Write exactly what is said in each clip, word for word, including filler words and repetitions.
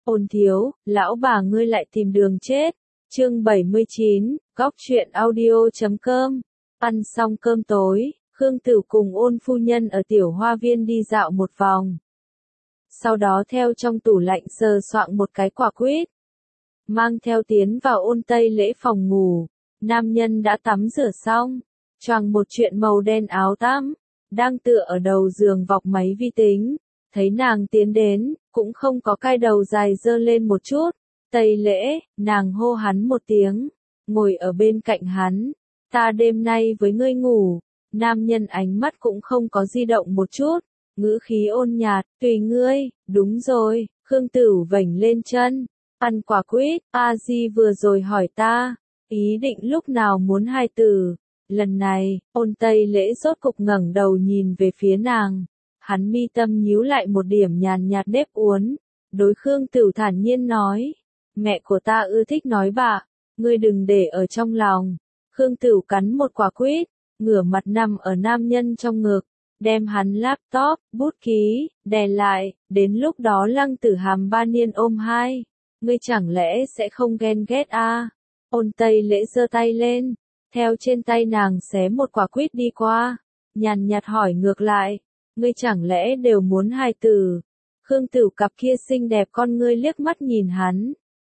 Ôn thiếu, lão bà ngươi lại tìm đường chết. Chương bảy mươi chín, góc truyện audio chấm com. Ăn xong cơm tối, Khương Tửu cùng Ôn phu nhân ở tiểu hoa viên đi dạo một vòng. Sau đó theo trong tủ lạnh sờ soạng một cái quả quýt. Mang theo tiến vào Ôn Tây Lễ phòng ngủ. Nam nhân đã tắm rửa xong, choàng một chuyện màu đen áo tắm, đang tựa ở đầu giường vọc máy vi tính. Thấy nàng tiến đến, cũng không có cai đầu dài dơ lên một chút. Tây Lễ, nàng hô hắn một tiếng, ngồi ở bên cạnh hắn. Ta đêm nay với ngươi ngủ. Nam nhân ánh mắt cũng không có di động một chút, ngữ khí ôn nhạt, tùy ngươi. Đúng rồi, Khương Tửu vểnh lên chân, ăn quả quýt. A Di vừa rồi hỏi ta, ý định lúc nào muốn hài tử. Lần này, Ôn Tây Lễ rốt cục ngẩng đầu nhìn về phía nàng. Hắn mi tâm nhíu lại một điểm nhàn nhạt nếp uốn. Đối Khương Tửu thản nhiên nói, mẹ của ta ưa thích nói bạ, ngươi đừng để ở trong lòng. Khương Tửu cắn một quả quýt, ngửa mặt nằm ở nam nhân trong ngực, đem hắn laptop, bút ký, đè lại, đến lúc đó Lăng Tử Hàm ba niên ôm hai. Ngươi chẳng lẽ sẽ không ghen ghét a? À? Ôn Tây Lễ giơ tay lên, theo trên tay nàng xé một quả quýt đi qua, nhàn nhạt hỏi ngược lại, ngươi chẳng lẽ đều muốn hài tử? Khương Tửu cặp kia xinh đẹp con ngươi liếc mắt nhìn hắn.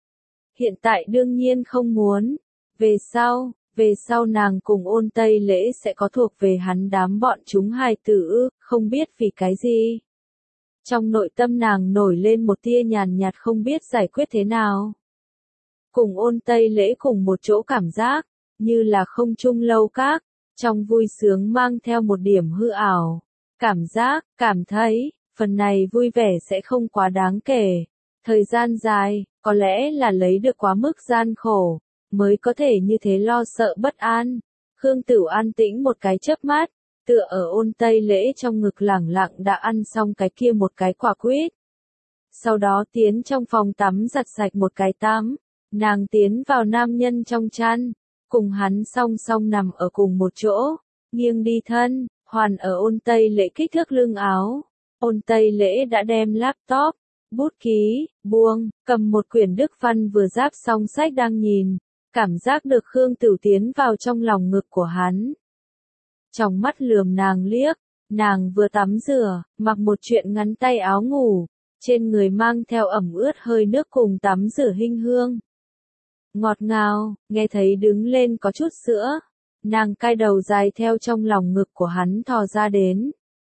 Hiện tại đương nhiên không muốn, về sau, về sau nàng cùng Ôn Tây Lễ sẽ có thuộc về hắn đám bọn chúng hài tử, không biết vì cái gì. Trong nội tâm nàng nổi lên một tia nhàn nhạt không biết giải quyết thế nào. Cùng Ôn Tây Lễ cùng một chỗ cảm giác, như là không chung lâu các, trong vui sướng mang theo một điểm hư ảo. Cảm giác, cảm thấy, phần này vui vẻ sẽ không quá đáng kể. Thời gian dài, có lẽ là lấy được quá mức gian khổ, mới có thể như thế lo sợ bất an. Khương Tửu an tĩnh một cái chớp mắt, tựa ở Ôn Tây Lễ trong ngực lẳng lặng đã ăn xong cái kia một cái quả quýt. Sau đó tiến trong phòng tắm giặt sạch một cái tắm, nàng tiến vào nam nhân trong chăn, cùng hắn song song nằm ở cùng một chỗ, nghiêng đi thân, hoàn ở Ôn Tây Lễ kích thước lưng áo. Ôn Tây Lễ đã đem laptop, bút ký, buông, cầm một quyển đức văn vừa giáp xong sách đang nhìn, cảm giác được Khương Tửu tiến vào trong lòng ngực của hắn. Trong mắt lườm nàng liếc, nàng vừa tắm rửa, mặc một chuyện ngắn tay áo ngủ, trên người mang theo ẩm ướt hơi nước cùng tắm rửa hinh hương. Ngọt ngào, nghe thấy đứng lên có chút sữa, nàng cai đầu dài theo trong lòng ngực của hắn thò ra đến.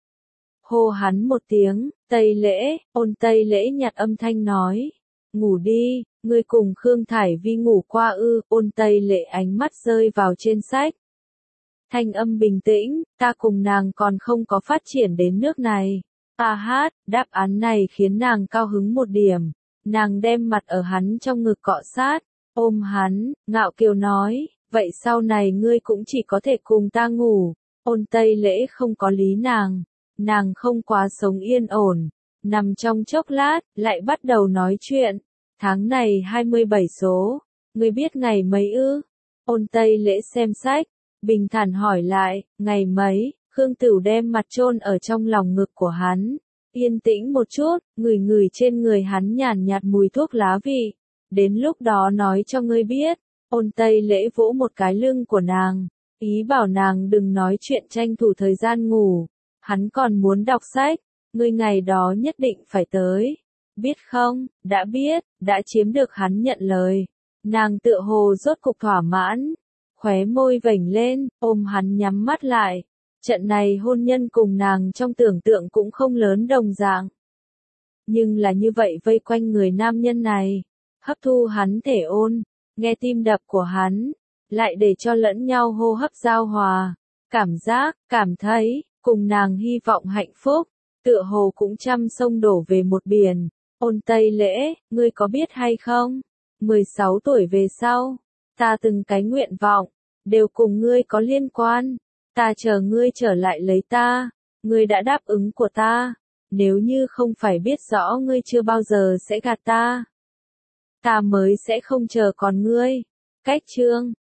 Hô hắn một tiếng, Tây Lễ. Ôn Tây Lễ nhặt âm thanh nói, ngủ đi, ngươi cùng Khương Thải Vi ngủ qua ư? Ôn Tây Lễ ánh mắt rơi vào trên sách. Thanh âm bình tĩnh, ta cùng nàng còn không có phát triển đến nước này. A hát, đáp án này khiến nàng cao hứng một điểm, nàng đem mặt ở hắn trong ngực cọ sát, ôm hắn, ngạo kiều nói, vậy sau này ngươi cũng chỉ có thể cùng ta ngủ. Ôn Tây Lễ không có lý nàng. Nàng không quá sống yên ổn, nằm trong chốc lát, lại bắt đầu nói chuyện. Tháng này hai mươi bảy số, ngươi biết ngày mấy ư? Ôn Tây Lễ xem sách, bình thản hỏi lại, ngày mấy? Khương Tửu đem mặt chôn ở trong lòng ngực của hắn, yên tĩnh một chút, ngửi ngửi trên người hắn nhàn nhạt mùi thuốc lá vị. Đến lúc đó nói cho ngươi biết. Ôn Tây Lễ vỗ một cái lưng của nàng, ý bảo nàng đừng nói chuyện tranh thủ thời gian ngủ. Hắn còn muốn đọc sách, ngươi ngày đó nhất định phải tới. Biết không? Đã biết, đã chiếm được hắn nhận lời. Nàng tựa hồ rốt cục thỏa mãn, khóe môi vểnh lên, ôm hắn nhắm mắt lại. Trận này hôn nhân cùng nàng trong tưởng tượng cũng không lớn đồng dạng. Nhưng là như vậy vây quanh người nam nhân này, hấp thu hắn thể ôn, nghe tim đập của hắn, lại để cho lẫn nhau hô hấp giao hòa. Cảm giác, cảm thấy, cùng nàng hy vọng hạnh phúc, tựa hồ cũng trăm sông đổ về một biển. Ôn Tây Lễ, ngươi có biết hay không? mười sáu tuổi về sau, ta từng cái nguyện vọng, đều cùng ngươi có liên quan. Ta chờ ngươi trở lại lấy ta, ngươi đã đáp ứng của ta. Nếu như không phải biết rõ ngươi chưa bao giờ sẽ gạt ta, ta mới sẽ không chờ còn ngươi. Cách chương